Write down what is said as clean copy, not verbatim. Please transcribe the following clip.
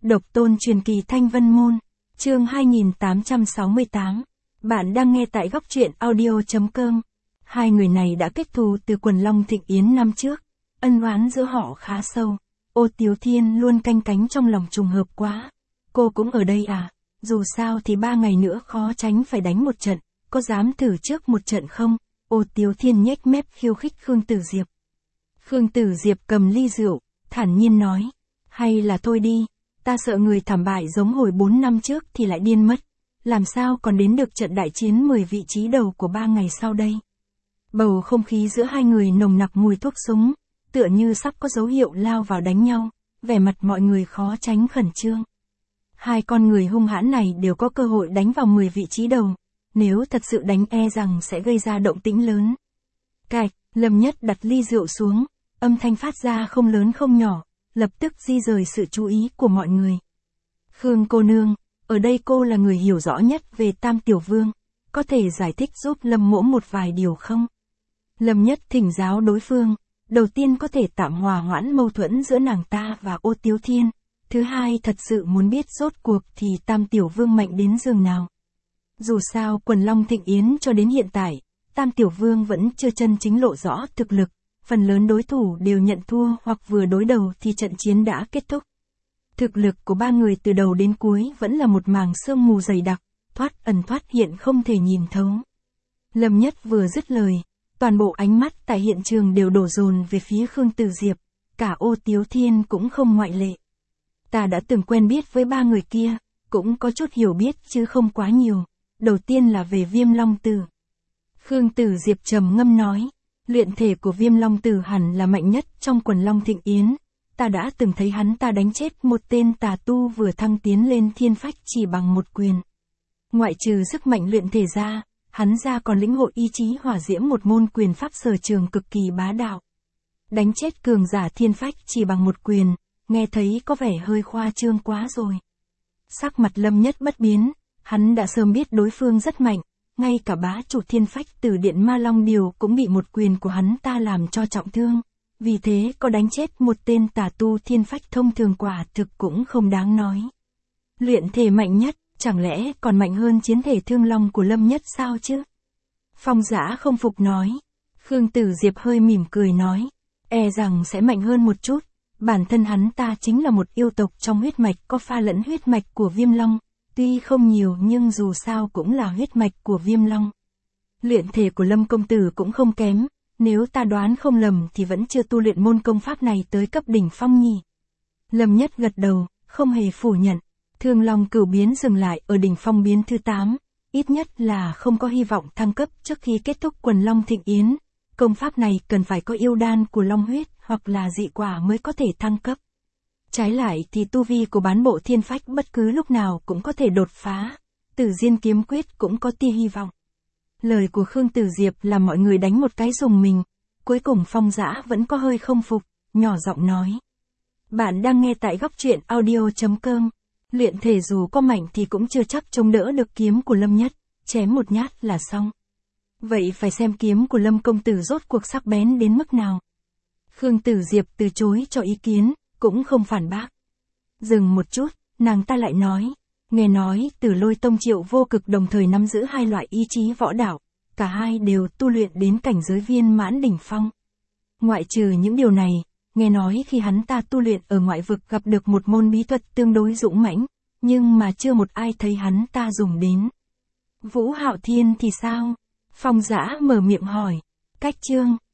Độc tôn truyền kỳ Thanh Vân Môn, chương 2868. Bạn đang nghe tại góc truyện audio.com. Hai người này đã kết thù từ quần long thịnh yến năm trước, ân oán giữa họ khá sâu. Ô Tiếu Thiên luôn canh cánh trong lòng trùng hợp quá. Cô cũng ở đây à? Dù sao thì 3 ngày nữa khó tránh phải đánh một trận, có dám thử trước một trận không? Ô Tiếu Thiên nhếch mép khiêu khích Khương Tử Diệp. Khương Tử Diệp cầm ly rượu, thản nhiên nói, hay là thôi đi, ta sợ người thảm bại giống hồi 4 năm trước thì lại điên mất, làm sao còn đến được trận đại chiến 10 vị trí đầu của 3 ngày sau đây. Bầu không khí giữa hai người nồng nặc mùi thuốc súng, tựa như sắp có dấu hiệu lao vào đánh nhau, vẻ mặt mọi người khó tránh khẩn trương. Hai con người hung hãn này đều có cơ hội đánh vào 10 vị trí đầu, nếu thật sự đánh e rằng sẽ gây ra động tĩnh lớn. Cạch, Lâm Nhất đặt ly rượu xuống, âm thanh phát ra không lớn không nhỏ, lập tức di rời sự chú ý của mọi người. Khương cô nương, ở đây cô là người hiểu rõ nhất về Tam Tiểu Vương, có thể giải thích giúp Lâm mỗ một vài điều không? Lâm Nhất thỉnh giáo đối phương, đầu tiên có thể tạm hòa hoãn mâu thuẫn giữa nàng ta và Ô Tiếu Thiên, thứ hai thật sự muốn biết rốt cuộc thì Tam Tiểu Vương mạnh đến giường nào. Dù sao quần long thịnh yến cho đến hiện tại, Tam Tiểu Vương vẫn chưa chân chính lộ rõ thực lực, phần lớn đối thủ đều nhận thua hoặc vừa đối đầu thì trận chiến đã kết thúc. Thực lực của ba người từ đầu đến cuối vẫn là một màng sương mù dày đặc, thoát ẩn thoát hiện không thể nhìn thấu. Lâm Nhất vừa dứt lời, toàn bộ ánh mắt tại hiện trường đều đổ dồn về phía Khương Tử Diệp, cả Ô Tiếu Thiên cũng không ngoại lệ. Ta đã từng quen biết với ba người kia, cũng có chút hiểu biết chứ không quá nhiều, đầu tiên là về Viêm Long Tử. Khương Tử Diệp trầm ngâm nói, luyện thể của Viêm Long Tử hẳn là mạnh nhất trong quần long thịnh yến, ta đã từng thấy hắn ta đánh chết một tên tà tu vừa thăng tiến lên thiên phách chỉ bằng một quyền. Ngoại trừ sức mạnh luyện thể ra, hắn ra còn lĩnh hội ý chí hỏa diễm, một môn quyền pháp sở trường cực kỳ bá đạo. Đánh chết cường giả thiên phách chỉ bằng một quyền, nghe thấy có vẻ hơi khoa trương quá rồi. Sắc mặt Lâm Nhất bất biến, hắn đã sớm biết đối phương rất mạnh, ngay cả bá chủ thiên phách từ điện Ma Long Điều cũng bị một quyền của hắn ta làm cho trọng thương, vì thế có đánh chết một tên tà tu thiên phách thông thường quả thực cũng không đáng nói. Luyện thể mạnh nhất, chẳng lẽ còn mạnh hơn chiến thể Thương Long của Lâm Nhất sao chứ? Phong Dã không phục nói. Khương Tử Diệp hơi mỉm cười nói, e rằng sẽ mạnh hơn một chút, bản thân hắn ta chính là một yêu tộc trong huyết mạch có pha lẫn huyết mạch của Viêm Long. Tuy không nhiều nhưng dù sao cũng là huyết mạch của Viêm Long. Luyện thể của Lâm công tử cũng không kém, nếu ta đoán không lầm thì vẫn chưa tu luyện môn công pháp này tới cấp đỉnh phong nhỉ. Lâm Nhất gật đầu, không hề phủ nhận. Thương Long Cửu biến dừng lại ở đỉnh phong biến thứ 8, ít nhất là không có hy vọng thăng cấp trước khi kết thúc quần long thịnh yến. Công pháp này cần phải có yêu đan của long huyết hoặc là dị quả mới có thể thăng cấp. Trái lại thì tu vi của bán bộ thiên phách bất cứ lúc nào cũng có thể đột phá, Tử Diên kiếm quyết cũng có tia hy vọng. Lời của Khương Tử Diệp làm mọi người đánh một cái rùng mình, cuối cùng Phong Dã vẫn có hơi không phục, nhỏ giọng nói. Bạn đang nghe tại góc truyện audio.com, luyện thể dù có mạnh thì cũng chưa chắc chống đỡ được kiếm của Lâm Nhất, chém một nhát là xong. Vậy phải xem kiếm của Lâm công tử rốt cuộc sắc bén đến mức nào. Khương Tử Diệp từ chối cho ý kiến, cũng không phản bác. Dừng một chút, nàng ta lại nói, nghe nói Tử Lôi Tông Triệu Vô Cực đồng thời nắm giữ hai loại ý chí võ đạo, cả hai đều tu luyện đến cảnh giới viên mãn đỉnh phong. Ngoại trừ những điều này, nghe nói khi hắn ta tu luyện ở ngoại vực gặp được một môn bí thuật tương đối dũng mãnh, nhưng mà chưa một ai thấy hắn ta dùng đến. Vũ Hạo Thiên thì sao? Phong Dã mở miệng hỏi. Cách chương